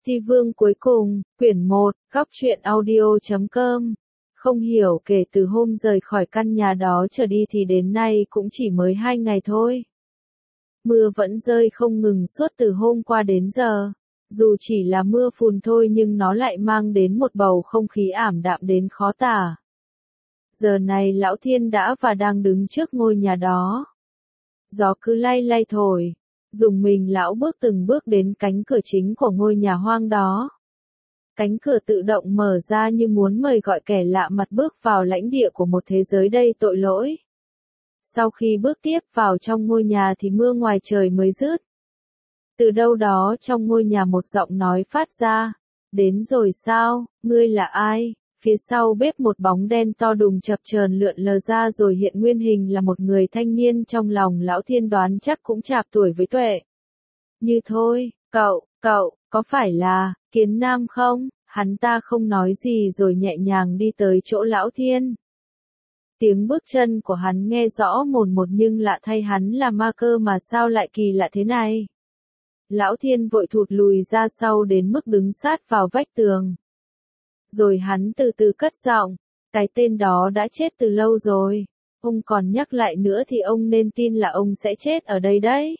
Ti Vương cuối cùng, quyển 1, góc truyện audio.com. Không hiểu kể từ hôm rời khỏi căn nhà đó trở đi thì đến nay cũng chỉ mới 2 ngày thôi. Mưa vẫn rơi không ngừng suốt từ hôm qua đến giờ. Dù chỉ là mưa phùn thôi nhưng nó lại mang đến một bầu không khí ảm đạm đến khó tả. Giờ này Lão Thiên đã và đang đứng trước ngôi nhà đó. Gió cứ lay lay thổi. Dùng mình lão bước từng bước đến cánh cửa chính của ngôi nhà hoang đó. Cánh cửa tự động mở ra như muốn mời gọi kẻ lạ mặt bước vào lãnh địa của một thế giới đầy tội lỗi. Sau khi bước tiếp vào trong ngôi nhà thì mưa ngoài trời mới dứt. Từ đâu đó trong ngôi nhà một giọng nói phát ra. Đến rồi sao, ngươi là ai? Phía sau bếp một bóng đen to đùng chập chờn lượn lờ ra rồi hiện nguyên hình là một người thanh niên trong lòng Lão Thiên đoán chắc cũng chạc tuổi với Tuệ. Như thôi, cậu, có phải là, Kiến Nam không? Hắn ta không nói gì rồi nhẹ nhàng đi tới chỗ Lão Thiên. Tiếng bước chân của hắn nghe rõ mồn một nhưng lạ thay hắn là ma cơ mà sao lại kỳ lạ thế này? Lão Thiên vội thụt lùi ra sau đến mức đứng sát vào vách tường. Rồi hắn từ từ cất giọng, cái tên đó đã chết từ lâu rồi. Ông còn nhắc lại nữa thì ông nên tin là ông sẽ chết ở đây đấy.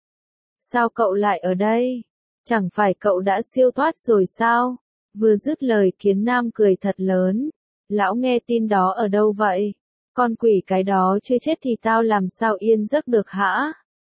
Sao cậu lại ở đây? Chẳng phải cậu đã siêu thoát rồi sao? Vừa dứt lời Kiến Nam cười thật lớn. Lão nghe tin đó ở đâu vậy? Con quỷ cái đó chưa chết thì tao làm sao yên giấc được hả?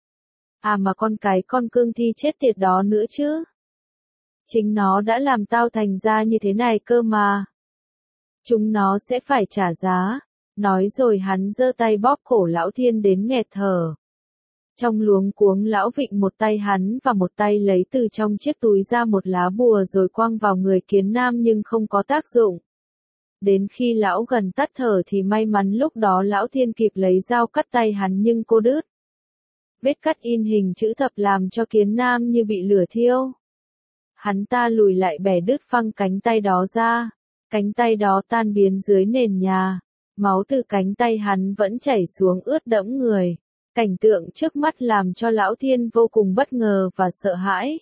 À mà con cương thi chết tiệt đó nữa chứ? Chính nó đã làm tao thành ra như thế này cơ mà. Chúng nó sẽ phải trả giá. Nói rồi hắn giơ tay bóp cổ Lão Thiên đến nghẹt thở. Trong luống cuống lão vịnh một tay hắn và một tay lấy từ trong chiếc túi ra một lá bùa rồi quăng vào người Kiến Nam nhưng không có tác dụng. Đến khi lão gần tắt thở thì may mắn lúc đó Lão Thiên kịp lấy dao cắt tay hắn nhưng cô đứt. Vết cắt in hình chữ thập làm cho Kiến Nam như bị lửa thiêu. Hắn ta lùi lại bẻ đứt phăng cánh tay đó ra. Cánh tay đó tan biến dưới nền nhà. Máu từ cánh tay hắn vẫn chảy xuống ướt đẫm người. Cảnh tượng trước mắt làm cho Lão Thiên vô cùng bất ngờ và sợ hãi.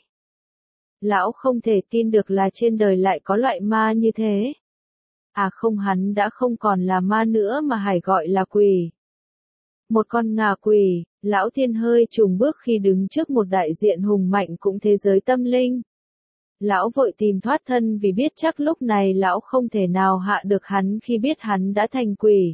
Lão không thể tin được là trên đời lại có loại ma như thế. À không, hắn đã không còn là ma nữa mà hãy gọi là quỷ. Một con ngà quỷ. Lão Thiên hơi chùng bước khi đứng trước một đại diện hùng mạnh cũng thế giới tâm linh. Lão vội tìm thoát thân vì biết chắc lúc này lão không thể nào hạ được hắn khi biết hắn đã thành quỷ.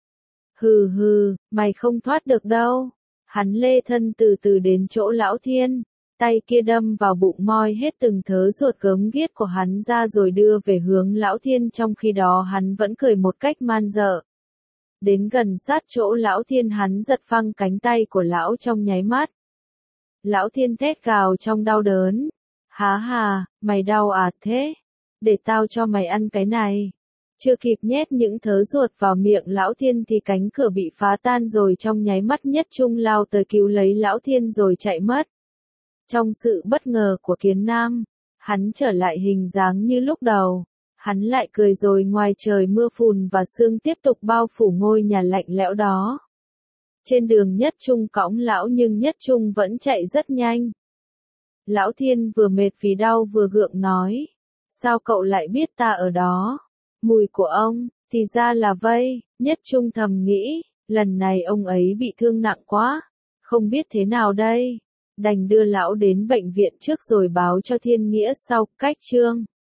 Hừ, mày không thoát được đâu. Hắn lê thân từ từ đến chỗ Lão Thiên, tay kia đâm vào bụng moi hết từng thớ ruột gớm ghiếc của hắn ra rồi đưa về hướng Lão Thiên, trong khi đó hắn vẫn cười một cách man dợ. Đến gần sát chỗ Lão Thiên hắn giật phăng cánh tay của lão trong nháy mắt. Lão Thiên thét gào trong đau đớn. Hà, mày đau à thế? Để tao cho mày ăn cái này. Chưa kịp nhét những thớ ruột vào miệng Lão Thiên thì cánh cửa bị phá tan rồi trong nháy mắt Nhất Trung lao tới cứu lấy Lão Thiên rồi chạy mất. Trong sự bất ngờ của Kiến Nam, hắn trở lại hình dáng như lúc đầu. Hắn lại cười rồi ngoài trời mưa phùn và sương tiếp tục bao phủ ngôi nhà lạnh lẽo đó. Trên đường Nhất Trung cõng lão nhưng Nhất Trung vẫn chạy rất nhanh. Lão Thiên vừa mệt vì đau vừa gượng nói. Sao cậu lại biết ta ở đó? Mùi của ông, thì ra là vây. Nhất Trung thầm nghĩ, lần này ông ấy bị thương nặng quá. Không biết thế nào đây. Đành đưa lão đến bệnh viện trước rồi báo cho Thiên Nghĩa sau. Cách chương